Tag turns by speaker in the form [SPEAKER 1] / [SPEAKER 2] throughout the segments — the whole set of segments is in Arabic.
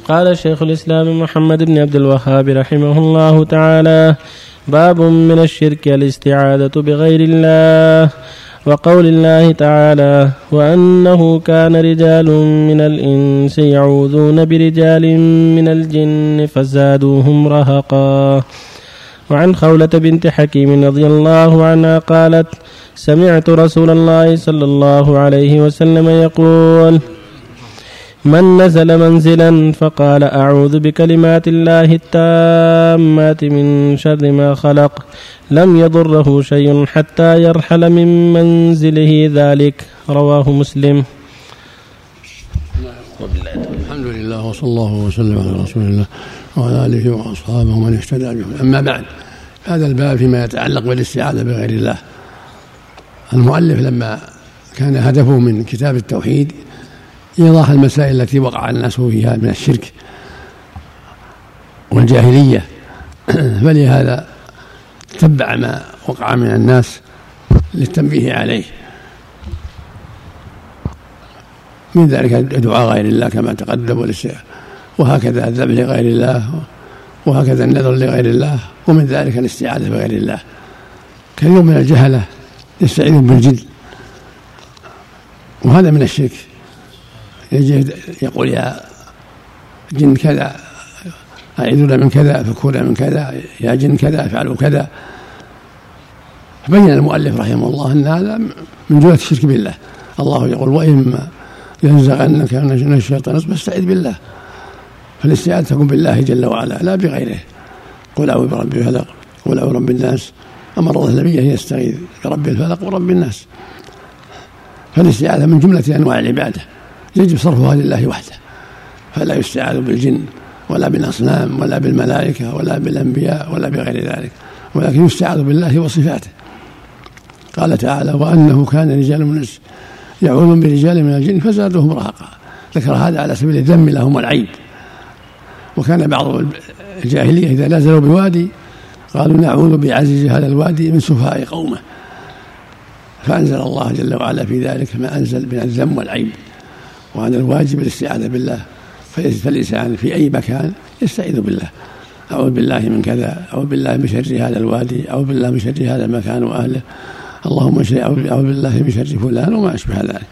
[SPEAKER 1] قال شيخ الإسلام محمد بن عبد الوهاب رحمه الله تعالى: باب من الشرك الاستعاذة بغير الله. وقول الله تعالى: وأنه كان رجال من الإنس يعوذون برجال من الجن فزادوهم رهقا. وعن خولة بنت حكيم رضي الله عنها قالت: سمعت رسول الله صلى الله عليه وسلم يقول: من نزل منزلا فقال: أعوذ بكلمات الله التامات من شر ما خلق، لم يضره شيء حتى يرحل من منزله ذلك. رواه مسلم.
[SPEAKER 2] الحمد لله وصلى الله وسلم على رسول الله وعلى آله وأصحابه ومن اهتدى بهم. أما بعد، هذا الباب فيما يتعلق بالاستعاذة بغير الله. المؤلف لما كان هدفه من كتاب التوحيد إيضاح المسائل التي وقع الناس فيها من الشرك والجاهلية، فلهذا تبع ما وقع من الناس للتنبيه عليه، من ذلك دعاء غير الله كما تقدم، وهكذا الذبح لغير الله، وهكذا النذر لغير الله، ومن ذلك الاستعاذة بغير الله. كثير من الجهلة يستعيذون بالجن، وهذا من الشرك. يجي يقول: يا جن كذا أعيذنا من كذا، فكونا من كذا، يا جن كذا افعلوا كذا. فبين المؤلف رحمه الله أن هذا من جهة الشرك بالله. الله يقول: وإما ينزغنك من الشيطان فاستعذ بالله. فالاستعاذة تكون بالله جل وعلا لا بغيره. قل أعوذ برب الفلق، قل أعوذ برب الناس. أمر الله النبي يستعيذ برب الفلق ورب الناس. فالاستعاذة من جملة أنواع العبادة، يجب صرفها لله وحده، فلا يستعاذ بالجن ولا بالأصنام ولا بالملائكة ولا بالأنبياء ولا بغير ذلك، ولكن يستعاذ بالله وصفاته. قال تعالى: وأنه كان رجال من الإنس يعوذون برجال من الجن فزادوهم رهقا. ذكر هذا على سبيل الذم لهم والعيب. وكان بعض الجاهلية إذا نزلوا بوادي قالوا: نعوذ بعزيز هذا الوادي من سفهاء قومه. فأنزل الله جل وعلا في ذلك ما أنزل من الذم والعيب، وأن الواجب الاستعاذة بالله. فالإنسان في أي مكان يستعيذ بالله: أعوذ بالله من كذا، أعوذ بالله من شر هذا الوادي، أعوذ بالله من شر هذا المكان وأهله، اللهم أعوذ بالله من شر فلان، وما أشبه ذلك.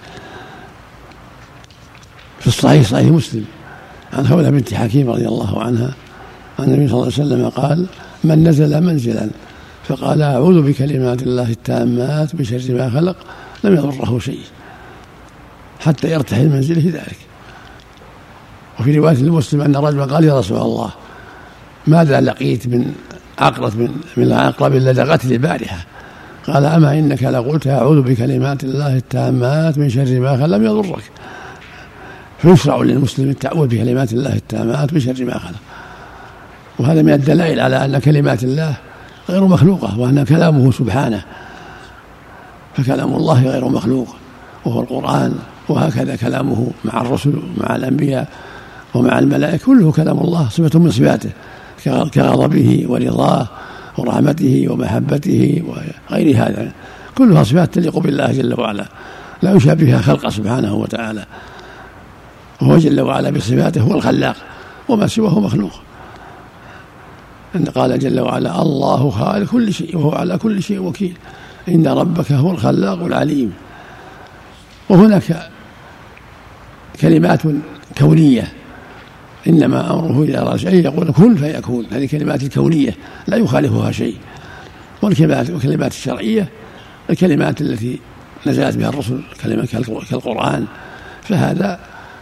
[SPEAKER 2] في الصحيح صحيح مسلم عن خولة بنت حكيم رضي الله عنها أن النبي صلى الله عليه وسلم قال: من نزل منزلا فقال: أعوذ بكلمات الله التامات من شر ما خلق، لم يضره شيء حتى يرتحل منزله ذلك. وفي رواية المسلم أن رجلا قال: يا رسول الله، ماذا لقيت من العقرب لدغتني البارحة؟ قال: أما إنك لقلت: أعوذ بكلمات الله التامات من شر ما خلق، لم يضرك. فيشرع للمسلم التعوذ بكلمات الله التامات من شر ما خلق. وهذا من الدلائل على أن كلمات الله غير مخلوقة، وأن كلامه سبحانه، فكلام الله غير مخلوق وهو القرآن. وهكذا كلامه مع الرسل ومع الأنبياء ومع الملائكة، كله كلام الله، صفة من صفاته، كغضبه ورضاه ورحمته ومحبته وغير هذا، كلها صفات تليق بالله جل وعلا، لا يشابهها خلق سبحانه وتعالى. وهو جل وعلا بصفاته هو الخلاق، وما سواه مخلوق. أن قال جل وعلا: الله خالق كل شيء وهو على كل شيء وكيل، إن ربك هو الخلاق العليم. وهناك كلمات كونية، إنما أمره إذا أراد شيئا يقول كن فيكون، هذه كلمات الكونية لا يخالفها شيء. والكلمات الشرعية الكلمات التي نزلت بها الرسل، كلمة كالقرآن، فهذا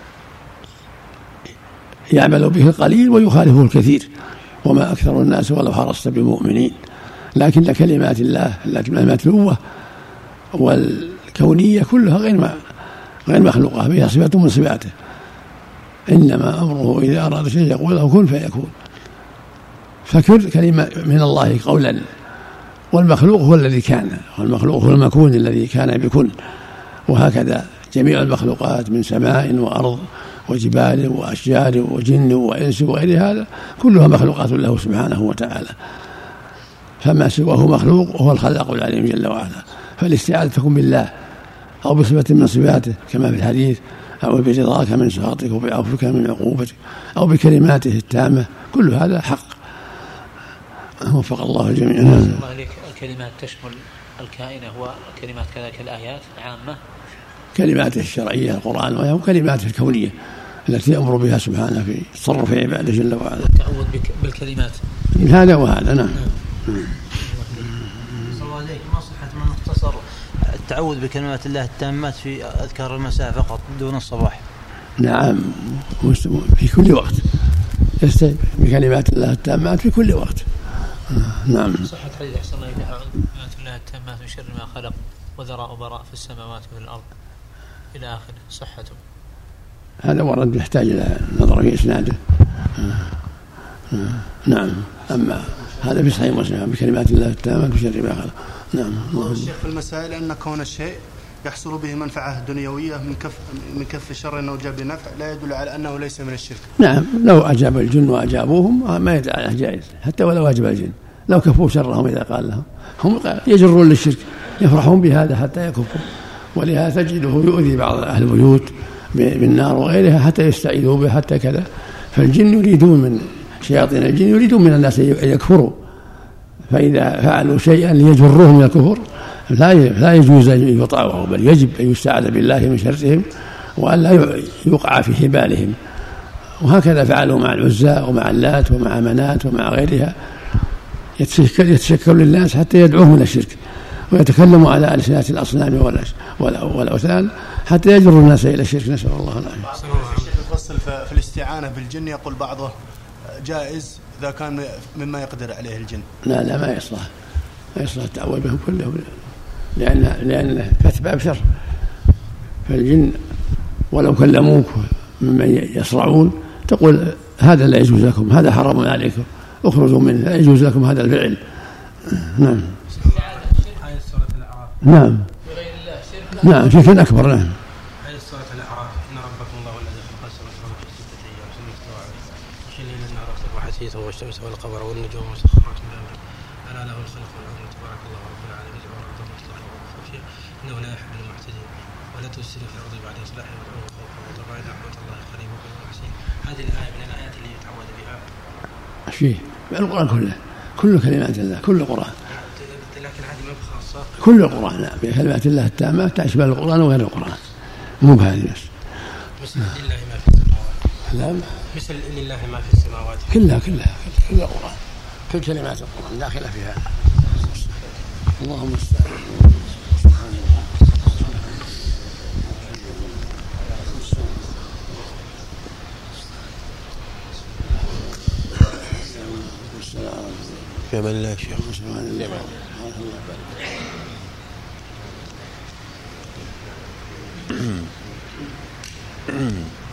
[SPEAKER 2] يعمل به القليل ويخالفه الكثير، وما أكثر الناس ولو حرصت بمؤمنين. لكن كلمات الله المتلوة والكونية كلها غير مخلوقة، بها صفة من صفاته. إنما أمره إذا أراد شيء يقول له كن فيكون. فكل كلمة من الله قولا، والمخلوق هو الذي كان، والمخلوق هو المكون الذي كان بكن. وهكذا جميع المخلوقات من سماء وأرض وجبال وأشجار وجن وإنس وغير هذا كلها مخلوقات له سبحانه وتعالى، فما سواه مخلوق وهو الخلاق العليم جل وعلا. فالاستعاذة تكون بالله أو بصفة من صفاته، كما في الحديث: أو برضاك من سخطك وبعفوك من عقوبتك أو بكلماته التامة، كل هذا حق. وفق الله الجميع.
[SPEAKER 3] الله عليك. الكلمات تشمل الكائنة وكلمات كذلك الآيات عامة؟
[SPEAKER 2] كلماته الشرعية القرآن وكلماته الكونية التي يأمر بها سبحانه في تصرف عباده جل وعلا.
[SPEAKER 3] التعوذ بالكلمات
[SPEAKER 2] هذا وهذا. نعم.
[SPEAKER 4] صلى الله عليك. ما صحة من اختصر التعوذ بكلمات الله التامات في أذكار المساء فقط دون الصباح؟
[SPEAKER 2] نعم، في كل وقت يستعيذ بكلمات الله التامات في كل وقت. نعم.
[SPEAKER 3] صحة حديث أحسن الله إليك كلمات الله التامات من شر ما خلق وذراء وبراء في السماوات وفي الأرض إلى آخره، صحته
[SPEAKER 2] هذا ورد يحتاج إلى نظر في إسناده. نعم. أما هذا في صحيح مسلم بكلمات الله التامات من شر ما خلق. نعم.
[SPEAKER 5] الشيخ في المسائل أن كون الشيء يحصل به منفعة دنيوية من كف شر أو جلب نفع لا يدل على أنه ليس من الشرك.
[SPEAKER 2] نعم، لو أجاب الجن وأجابوهم ما يدل على جائز، حتى ولو أجاب الجن لو كفوا شرهم إذا قال لهم هم يجرون للشرك، يفرحون بهذا حتى يكفوا. ولهذا تجده يؤذي بعض أهل البيوت بالنار وغيرها حتى يستعيذوا به حتى كذا. فالجن يريدون من شياطين الجن يريدون من الناس أن يكفروا، فإذا فعلوا شيئا ليجروهم إلى الكفر لا يجوز أن يطاعوا، بل يجب أن يستعاذ بالله من شرهم وأن لا يوقع في حبالهم. وهكذا فعلوا مع العزى ومع اللات ومع منات ومع غيرها، يتشكل للناس حتى يدعوهم إلى الشرك ويتكلموا على ألسنة الأصنام والأوثان حتى يجروا الناس إلى الشرك، نسأل الله العافية.
[SPEAKER 5] الفصل في الاستعانة بالجن يقول بعضه جائز إذا كان مما يقدر عليه الجن.
[SPEAKER 2] لا ما يصلح التعوذ بهم كله، لأن كتباب شر. فالجن ولو كلموك ممن يصرعون تقول هذا لا يجوز لكم، هذا حرام عليكم، اخرجوا منه، لا يجوز لكم هذا الفعل. نعم. نعم. نعم، شرك أكبر. نعم.
[SPEAKER 6] آية سورة الأعراف إن ربكم الله الذي خلق السماوات والأرض في 6 أيام ثم استوى على العرش يغشي الليل النهار يطلبه حثيثا والشمس والقمر والنجوم مسخرات بأمره ألا له الخلق والأمر تبارك الله رب العالمين جعل الأرض مصلحة وخفية إنه لا يحب المعتدين ولا تفسدوا في الأرض بعد إصلاحها وادعوه خوفا وطمعا إن رحمة الله قريب ومحسن. هذه الآية من الآيات اللي يتعوذ بها
[SPEAKER 2] فيه القرآن كل كلمات الله، كل القرآن،
[SPEAKER 6] لكن هذه ما بخاصة
[SPEAKER 2] كل القرآن. لا، بكلمات الله التامات تشمل القرآن وغير القرآن، مو بهذه بس.
[SPEAKER 6] مثل لله ما في السماوات.
[SPEAKER 2] لا،
[SPEAKER 6] مثل لله ما في السماوات.
[SPEAKER 2] كلها كل القرآن، كل كلمات القرآن داخلة فيها. اللهم استعان.
[SPEAKER 6] في أمان الله يا شيخ.